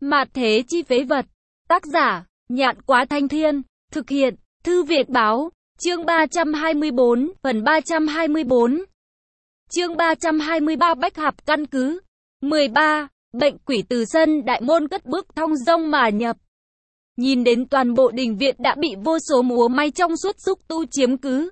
Mạt thế chi phế vật. Tác giả, Nhạn Quá Thanh Thiên. Thực hiện, Thư Việt Báo. Chương 324, phần 324. Chương 323 Bách Hạp căn cứ. 13. Bệnh quỷ từ sân đại môn cất bước thong dong mà nhập. Nhìn đến toàn bộ đình viện đã bị vô số múa may trong suốt xúc tu chiếm cứ,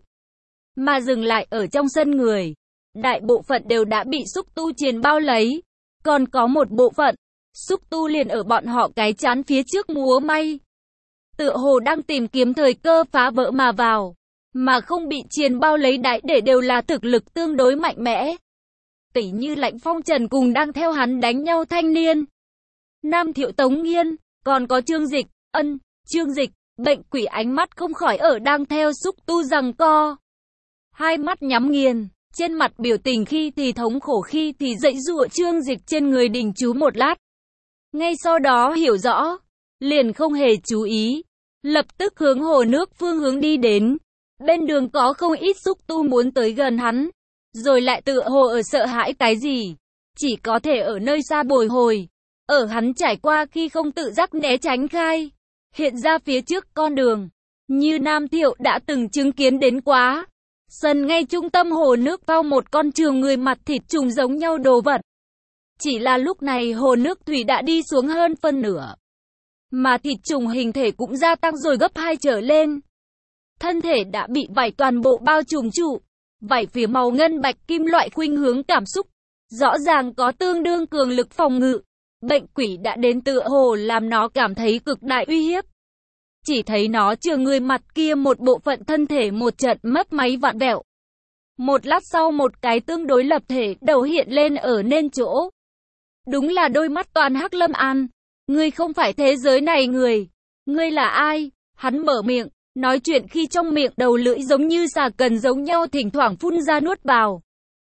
mà dừng lại ở trong sân người. Đại bộ phận đều đã bị xúc tu triền bao lấy, còn có một bộ phận, xúc tu liền ở bọn họ cái chán phía trước múa may. Tựa hồ đang tìm kiếm thời cơ phá vỡ mà vào, mà không bị triền bao lấy đại để đều là thực lực tương đối mạnh mẽ. Tỉ như Lãnh Phong Trần cùng đang theo hắn đánh nhau thanh niên, Nam Thiệu Tống Nghiên, còn có Trương Dịch, Trương Dịch, bệnh quỷ ánh mắt không khỏi ở đang theo xúc tu giằng co. Hai mắt nhắm nghiền, trên mặt biểu tình khi thì thống khổ khi thì giãy giụa. Trương Dịch trên người đình chú một lát, ngay sau đó hiểu rõ, liền không hề chú ý, lập tức hướng hồ nước phương hướng đi đến. Bên đường có không ít xúc tu muốn tới gần hắn, rồi lại tựa hồ ở sợ hãi cái gì, chỉ có thể ở nơi xa bồi hồi. Ở hắn trải qua khi không tự giác né tránh khai, hiện ra phía trước con đường, như Nam Thiệu đã từng chứng kiến đến quá. Sân ngay trung tâm hồ nước vào một con trường người mặt thịt trùng giống nhau đồ vật. Chỉ là lúc này hồ nước thủy đã đi xuống hơn phân nửa, mà thịt trùng hình thể cũng gia tăng rồi gấp 2 trở lên. Thân thể đã bị vảy toàn bộ bao trùm trụ, vảy phía màu ngân bạch kim loại khuynh hướng cảm xúc, rõ ràng có tương đương cường lực phòng ngự. Bệnh quỷ đã đến tựa hồ làm nó cảm thấy cực đại uy hiếp. Chỉ thấy nó chừa người mặt kia một bộ phận thân thể một trận mấp máy vặn vẹo. Một lát sau một cái tương đối lập thể đầu hiện lên ở nên chỗ. Đúng là đôi mắt toàn hắc. Lâm An, ngươi không phải thế giới này người. Ngươi là ai? Hắn mở miệng, nói chuyện khi trong miệng đầu lưỡi giống như xà cần giống nhau thỉnh thoảng phun ra nuốt vào.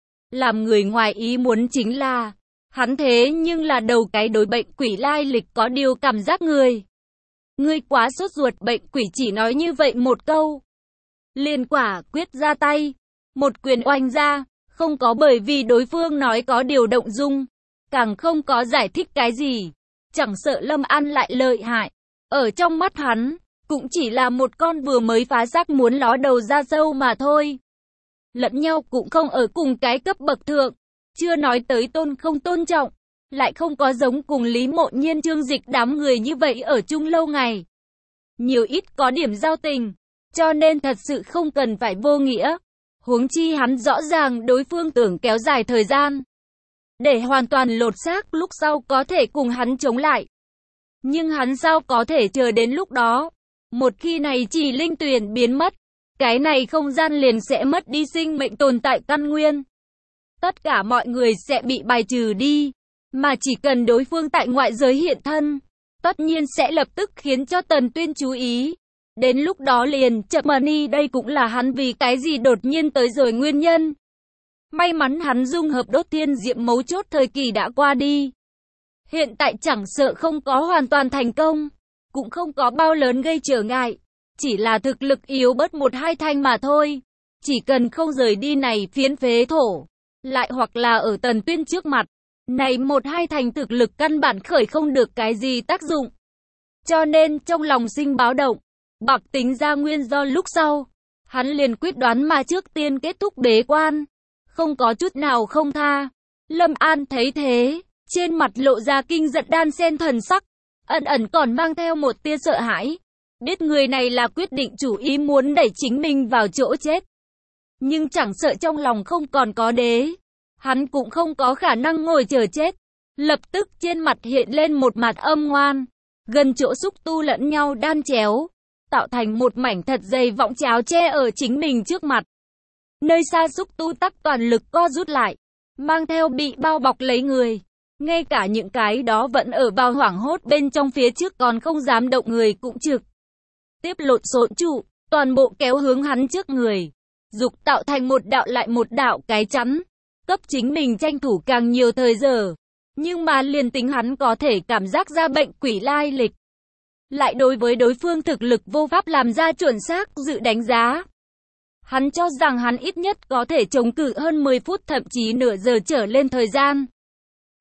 Làm người ngoài ý muốn chính là, hắn thế nhưng là đầu cái đối bệnh quỷ lai lịch có điều cảm giác người. Ngươi quá sốt ruột. Bệnh quỷ chỉ nói như vậy một câu, liền quả quyết ra tay, một quyền oanh ra, không có bởi vì đối phương nói có điều động dung, càng không có giải thích cái gì. Chẳng sợ Lâm An lại lợi hại, ở trong mắt hắn, cũng chỉ là một con vừa mới phá xác muốn ló đầu ra dâu mà thôi. Lẫn nhau cũng không ở cùng cái cấp bậc thượng, chưa nói tới tôn không tôn trọng, lại không có giống cùng Lý Mộ Nhiên Trương Dịch đám người như vậy ở chung lâu ngày. Nhiều ít có điểm giao tình, cho nên thật sự không cần phải vô nghĩa. Huống chi hắn rõ ràng đối phương tưởng kéo dài thời gian, để hoàn toàn lột xác lúc sau có thể cùng hắn chống lại. Nhưng hắn sao có thể chờ đến lúc đó? Một khi này chỉ linh tuyển biến mất, cái này không gian liền sẽ mất đi sinh mệnh tồn tại căn nguyên. Tất cả mọi người sẽ bị bài trừ đi, mà chỉ cần đối phương tại ngoại giới hiện thân, tất nhiên sẽ lập tức khiến cho Tần Tuyên chú ý. Đến lúc đó liền chậm đi. Đây cũng là hắn vì cái gì đột nhiên tới rồi nguyên nhân. May mắn hắn dung hợp đốt thiên diệm mấu chốt thời kỳ đã qua đi. Hiện tại chẳng sợ không có hoàn toàn thành công, cũng không có bao lớn gây trở ngại, chỉ là thực lực yếu bớt 1-2 thanh mà thôi. Chỉ cần không rời đi này phiến phế thổ, lại hoặc là ở Tần Tuyên trước mặt, này 1-2 thành thực lực căn bản khởi không được cái gì tác dụng. Cho nên trong lòng sinh báo động, bạc tính ra nguyên do lúc sau, hắn liền quyết đoán mà trước tiên kết thúc bế quan, không có chút nào không tha. Lâm An thấy thế, trên mặt lộ ra kinh giận đan xen thần sắc, ẩn ẩn còn mang theo một tia sợ hãi. Biết người này là quyết định chủ ý muốn đẩy chính mình vào chỗ chết, nhưng chẳng sợ trong lòng không còn có đế, hắn cũng không có khả năng ngồi chờ chết. Lập tức trên mặt hiện lên một mặt âm ngoan, gần chỗ xúc tu lẫn nhau đan chéo, tạo thành một mảnh thật dày võng cháo che ở chính mình trước mặt. Nơi xa xúc tu tắc toàn lực co rút lại, mang theo bị bao bọc lấy người. Ngay cả những cái đó vẫn ở vào hoảng hốt bên trong phía trước còn không dám động người cũng trực tiếp lộn xộn trụ, toàn bộ kéo hướng hắn trước người, dục tạo thành một đạo lại một đạo cái chắn, cấp chính mình tranh thủ càng nhiều thời giờ. Nhưng mà liền tính hắn có thể cảm giác ra bệnh quỷ lai lịch, lại đối với đối phương thực lực vô pháp làm ra chuẩn xác dự đánh giá. Hắn cho rằng hắn ít nhất có thể chống cự hơn 10 phút thậm chí nửa giờ trở lên thời gian.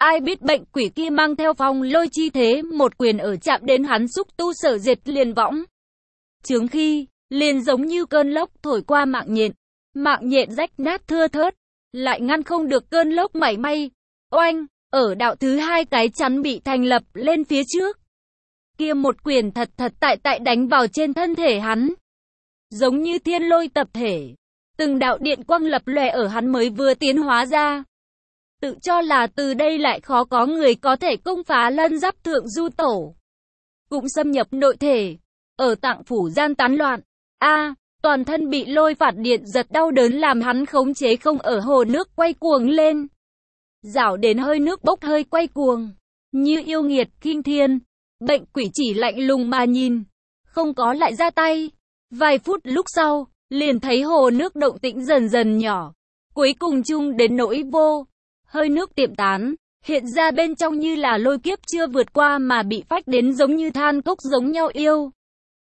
Ai biết bệnh quỷ kia mang theo phong lôi chi thế, một quyền ở chạm đến hắn xúc tu sở diệt liền võng. Chướng khi, liền giống như cơn lốc thổi qua mạng nhện rách nát thưa thớt, lại ngăn không được cơn lốc mảy may. Oanh, ở đạo thứ hai cái chắn bị thành lập lên phía trước. Kia một quyền thật tại đánh vào trên thân thể hắn. Giống như thiên lôi tập thể. Từng đạo điện quang lập lòe ở hắn mới vừa tiến hóa ra. Tự cho là từ đây lại khó có người có thể công phá lân giáp thượng du tổ. Cũng xâm nhập nội thể. Ở tạng phủ gian tán loạn. Toàn thân bị lôi phạt điện giật đau đớn làm hắn khống chế không ở hồ nước quay cuồng lên. Rảo đến hơi nước bốc hơi quay cuồng. Như yêu nghiệt kinh thiên. Bệnh quỷ chỉ lạnh lùng mà nhìn. Không có lại ra tay. Vài phút lúc sau, liền thấy hồ nước động tĩnh dần dần nhỏ. Cuối cùng chung đến nỗi vô. Hơi nước tiệm tán. Hiện ra bên trong như là lôi kiếp chưa vượt qua mà bị phách đến giống như than cốc giống nhau yêu.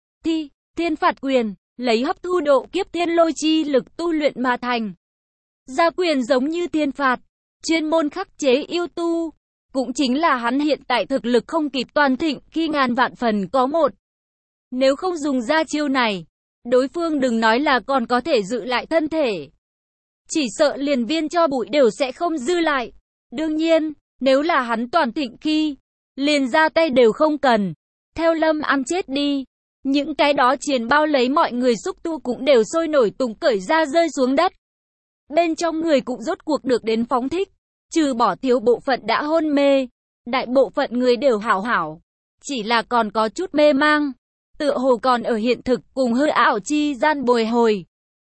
Thiên phạt quyền. Lấy hấp thu độ kiếp thiên lôi chi lực tu luyện mà thành. Gia quyền giống như thiên phạt. Chuyên môn khắc chế yêu tu. Cũng chính là hắn hiện tại thực lực không kịp toàn thịnh khi ngàn vạn phần có một. Nếu không dùng ra chiêu này, đối phương đừng nói là còn có thể giữ lại thân thể. Chỉ sợ liền viên cho bụi đều sẽ không dư lại. Đương nhiên, nếu là hắn toàn thịnh khi, liền ra tay đều không cần. Theo Lâm An chết đi, những cái đó triền bao lấy mọi người xúc tu cũng đều sôi nổi tùng cởi ra rơi xuống đất. Bên trong người cũng rốt cuộc được đến phóng thích. Trừ bỏ thiếu bộ phận đã hôn mê, đại bộ phận người đều hảo. Chỉ là còn có chút mê mang, tựa hồ còn ở hiện thực cùng hư ảo chi gian bồi hồi.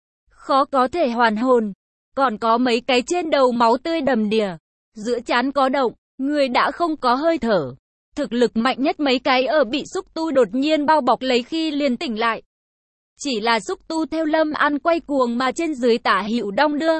Khó có thể hoàn hồn, còn có mấy cái trên đầu máu tươi đầm đìa, giữa trán có động, người đã không có hơi thở. Thực lực mạnh nhất mấy cái ở bị xúc tu đột nhiên bao bọc lấy khi liền tỉnh lại. Chỉ là xúc tu theo Lâm An quay cuồng mà trên dưới tả hữu đong đưa.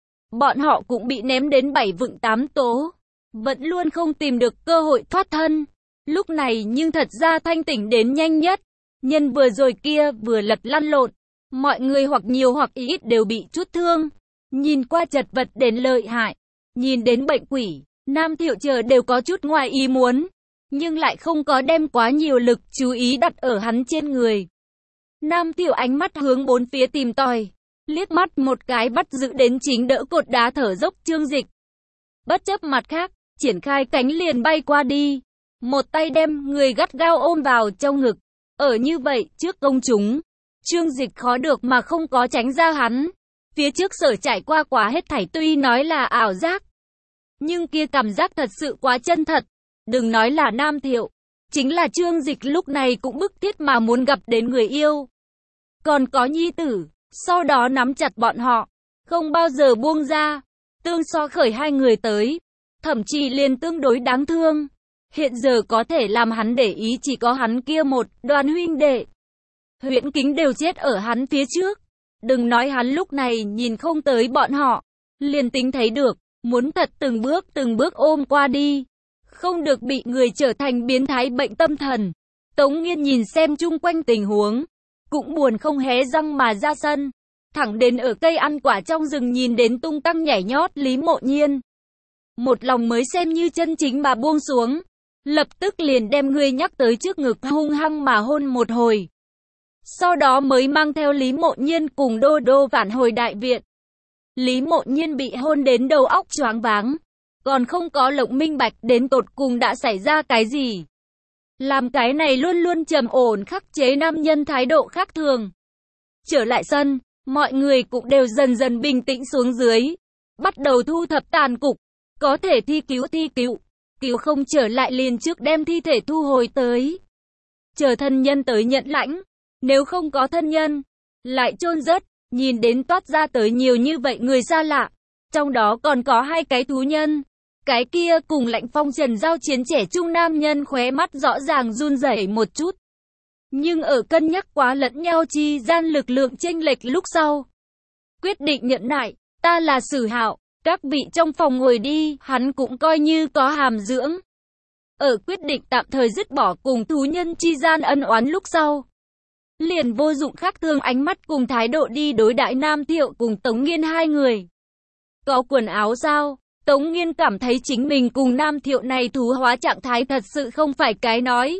Bọn họ cũng bị ném đến 7 vựng 8 tố. Vẫn luôn không tìm được cơ hội thoát thân. Lúc này nhưng thật ra thanh tỉnh đến nhanh nhất. Nhân vừa rồi kia vừa lật lăn lộn. Mọi người hoặc nhiều hoặc ít đều bị chút thương. Nhìn qua chật vật đến lợi hại. Nhìn đến bệnh quỷ, Nam Thiệu Chờ đều có chút ngoài ý muốn. Nhưng lại không có đem quá nhiều lực chú ý đặt ở hắn trên người. Nam Thiệu ánh mắt hướng bốn phía tìm tòi. Liếc mắt một cái bắt giữ đến chính đỡ cột đá thở dốc Trương Dịch. Bất chấp mặt khác, triển khai cánh liền bay qua đi. Một tay đem người gắt gao ôm vào trong ngực. Ở như vậy, trước công chúng, Trương Dịch khó được mà không có tránh ra hắn. Phía trước sở trải qua quá hết thảy tuy nói là ảo giác. Nhưng kia cảm giác thật sự quá chân thật. Đừng nói là Nam Thiệu. Chính là Trương Dịch lúc này cũng bức thiết mà muốn gặp đến người yêu. Còn có nhi tử. Sau đó nắm chặt bọn họ, không bao giờ buông ra, tương so khởi hai người tới, thậm chí liền tương đối đáng thương. Hiện giờ có thể làm hắn để ý chỉ có hắn kia một Đoàn huynh đệ. Huyễn Kính đều chết ở hắn phía trước. Đừng nói hắn lúc này nhìn không tới bọn họ, liền tính thấy được, muốn thật từng bước ôm qua đi. Không được bị người trở thành biến thái bệnh tâm thần. Tống Nghiên nhìn xem chung quanh tình huống. Cũng buồn không hé răng mà ra sân. Thẳng đến ở cây ăn quả trong rừng nhìn đến tung tăng nhảy nhót Lý Mộ Nhiên. Một lòng mới xem như chân chính mà buông xuống. Lập tức liền đem người nhắc tới trước ngực hung hăng mà hôn một hồi. Sau đó mới mang theo Lý Mộ Nhiên cùng Đô Đô phản hồi đại viện. Lý Mộ Nhiên bị hôn đến đầu óc choáng váng. Còn không có lộng minh bạch đến tột cùng đã xảy ra cái gì. Làm cái này luôn luôn trầm ổn khắc chế nam nhân thái độ khác thường. Trở lại sân, mọi người cũng đều dần dần bình tĩnh xuống dưới. Bắt đầu thu thập tàn cục. Có thể thi cứu. Cứu không trở lại liền trước đem thi thể thu hồi tới. Chờ thân nhân tới nhận lãnh. Nếu không có thân nhân, lại chôn rớt. Nhìn đến toát ra tới nhiều như vậy người xa lạ. Trong đó còn có hai cái thú nhân. Cái kia cùng Lạnh Phong Trần giao chiến trẻ trung nam nhân khóe mắt rõ ràng run rẩy một chút. Nhưng ở cân nhắc quá lẫn nhau chi gian lực lượng chênh lệch lúc sau. Quyết định nhận nại, ta là Sử Hạo, các vị trong phòng ngồi đi, hắn cũng coi như có hàm dưỡng. Ở quyết định tạm thời dứt bỏ cùng thú nhân chi gian ân oán lúc sau. Liền vô dụng khác thường ánh mắt cùng thái độ đi đối đãi Nam Thiệu cùng Tống Nghiên hai người. Có quần áo sao? Tống Nghiên cảm thấy chính mình cùng Nam Thiệu này thú hóa trạng thái thật sự không phải cái nói.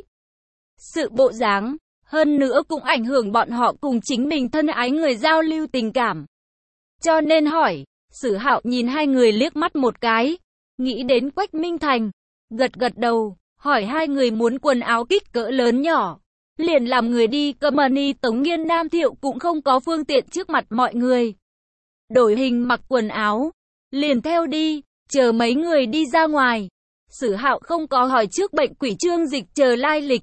Sự bộ dáng, hơn nữa cũng ảnh hưởng bọn họ cùng chính mình thân ái người giao lưu tình cảm. Cho nên hỏi, Sử Hạo nhìn hai người liếc mắt một cái, nghĩ đến Quách Minh Thành, gật gật đầu, hỏi hai người muốn quần áo kích cỡ lớn nhỏ. Liền làm người đi company. Tống Nghiên Nam Thiệu cũng không có phương tiện trước mặt mọi người. Đổi hình mặc quần áo, liền theo đi, chờ mấy người đi ra ngoài. Sử Hạo không có hỏi trước bệnh quỷ Trương Dịch chờ lai lịch,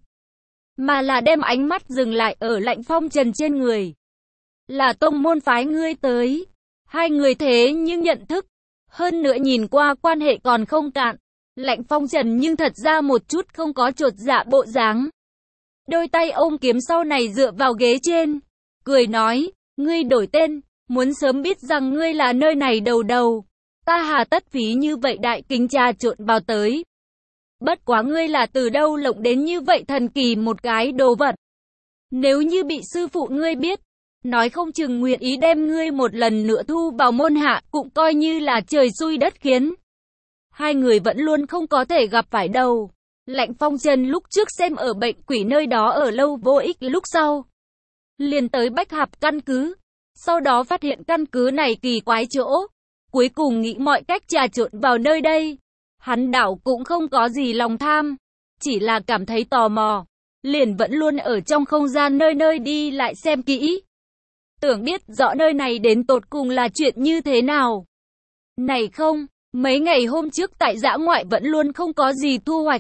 mà là đem ánh mắt dừng lại ở Lạnh Phong Trần trên người. Là tông môn phái ngươi tới. Hai người thế nhưng nhận thức, hơn nữa nhìn qua quan hệ còn không cạn. Lạnh Phong Trần nhưng thật ra một chút không có chột dạ bộ dáng. Đôi tay ôm kiếm sau này dựa vào ghế trên, cười nói, ngươi đổi tên, muốn sớm biết rằng ngươi là nơi này đầu đầu. Ta hà tất phí như vậy đại kính trà trộn vào tới. Bất quá ngươi là từ đâu lộng đến như vậy thần kỳ một cái đồ vật. Nếu như bị sư phụ ngươi biết, nói không chừng nguyện ý đem ngươi một lần nữa thu vào môn hạ, cũng coi như là trời xui đất khiến. Hai người vẫn luôn không có thể gặp phải đâu. Lạnh Phong Trần lúc trước xem ở bệnh quỷ nơi đó ở lâu vô ích, lúc sau liền tới Bách Hạp căn cứ. Sau đó phát hiện căn cứ này kỳ quái chỗ, cuối cùng nghĩ mọi cách trà trộn vào nơi đây. Hắn đảo cũng không có gì lòng tham, chỉ là cảm thấy tò mò, liền vẫn luôn ở trong không gian nơi nơi đi lại xem kỹ. Tưởng biết rõ nơi này đến tột cùng là chuyện như thế nào. Này không, mấy ngày hôm trước tại dã ngoại vẫn luôn không có gì thu hoạch.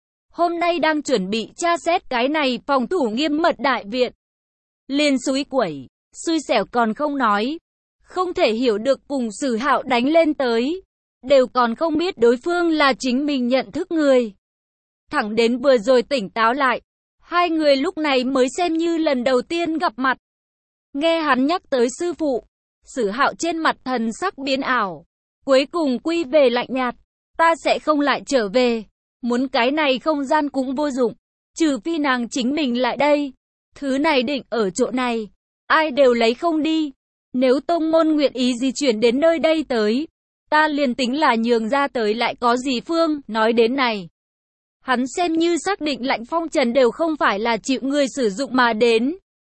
Hôm nay đang chuẩn bị tra xét cái này phòng thủ nghiêm mật đại viện. Liền xúi quẩy, xui xẻo còn không nói. Không thể hiểu được cùng Sử Hạo đánh lên tới. Đều còn không biết đối phương là chính mình nhận thức người. Thẳng đến vừa rồi tỉnh táo lại. Hai người lúc này mới xem như lần đầu tiên gặp mặt. Nghe hắn nhắc tới sư phụ, Sử Hạo trên mặt thần sắc biến ảo. Cuối cùng quy về lạnh nhạt. Ta sẽ không lại trở về. Muốn cái này không gian cũng vô dụng. Trừ phi nàng chính mình lại đây. Thứ này định ở chỗ này. Ai đều lấy không đi. Nếu tông môn nguyện ý di chuyển đến nơi đây tới, ta liền tính là nhường ra tới lại có gì phương. Nói đến này, hắn xem như xác định Lạnh Phong Trần đều không phải là chịu người sử dụng mà đến.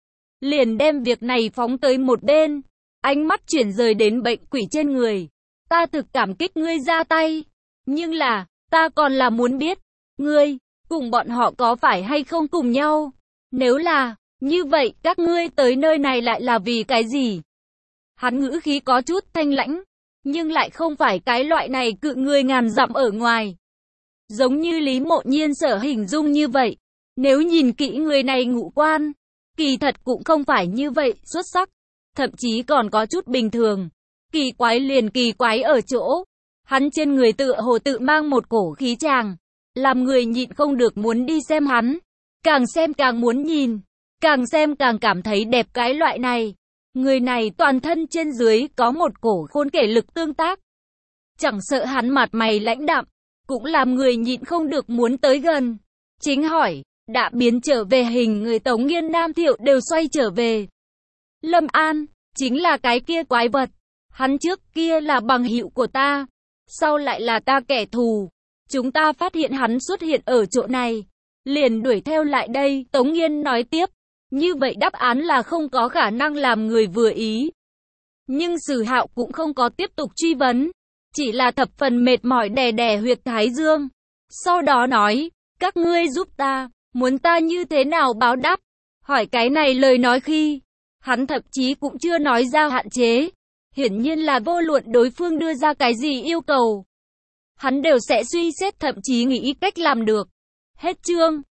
Liền đem việc này phóng tới một bên. Ánh mắt chuyển rời đến bệnh quỷ trên người. Ta thực cảm kích ngươi ra tay. Nhưng là, ta còn là muốn biết, ngươi, cùng bọn họ có phải hay không cùng nhau? Nếu là, như vậy các ngươi tới nơi này lại là vì cái gì? Hắn ngữ khí có chút thanh lãnh, nhưng lại không phải cái loại này cự người ngàn dặm ở ngoài. Giống như Lý Mộ Nhiên sở hình dung như vậy. Nếu nhìn kỹ người này ngũ quan, kỳ thật cũng không phải như vậy xuất sắc, thậm chí còn có chút bình thường. Kỳ quái liền kỳ quái ở chỗ, hắn trên người tựa hồ tự mang một cổ khí tràng, làm người nhịn không được muốn đi xem hắn. Càng xem càng muốn nhìn, càng xem càng cảm thấy đẹp cái loại này. Người này toàn thân trên dưới có một cổ khôn kể lực tương tác. Chẳng sợ hắn mặt mày lãnh đạm, cũng làm người nhịn không được muốn tới gần. Chính hỏi, đã biến trở về hình người Tống Nghiên Nam Thiệu đều xoay trở về. Lâm An, chính là cái kia quái vật. Hắn trước kia là bằng hữu của ta, sau lại là ta kẻ thù. Chúng ta phát hiện hắn xuất hiện ở chỗ này, liền đuổi theo lại đây. Tống Nghiên nói tiếp, như vậy đáp án là không có khả năng làm người vừa ý. Nhưng Sử Hạo cũng không có tiếp tục truy vấn, chỉ là thập phần mệt mỏi đè đè huyệt thái dương. Sau đó nói, các ngươi giúp ta, muốn ta như thế nào báo đáp? Hỏi cái này lời nói khi, hắn thậm chí cũng chưa nói ra hạn chế. Hiển nhiên là vô luận đối phương đưa ra cái gì yêu cầu, hắn đều sẽ suy xét thậm chí nghĩ cách làm được. Hết chương.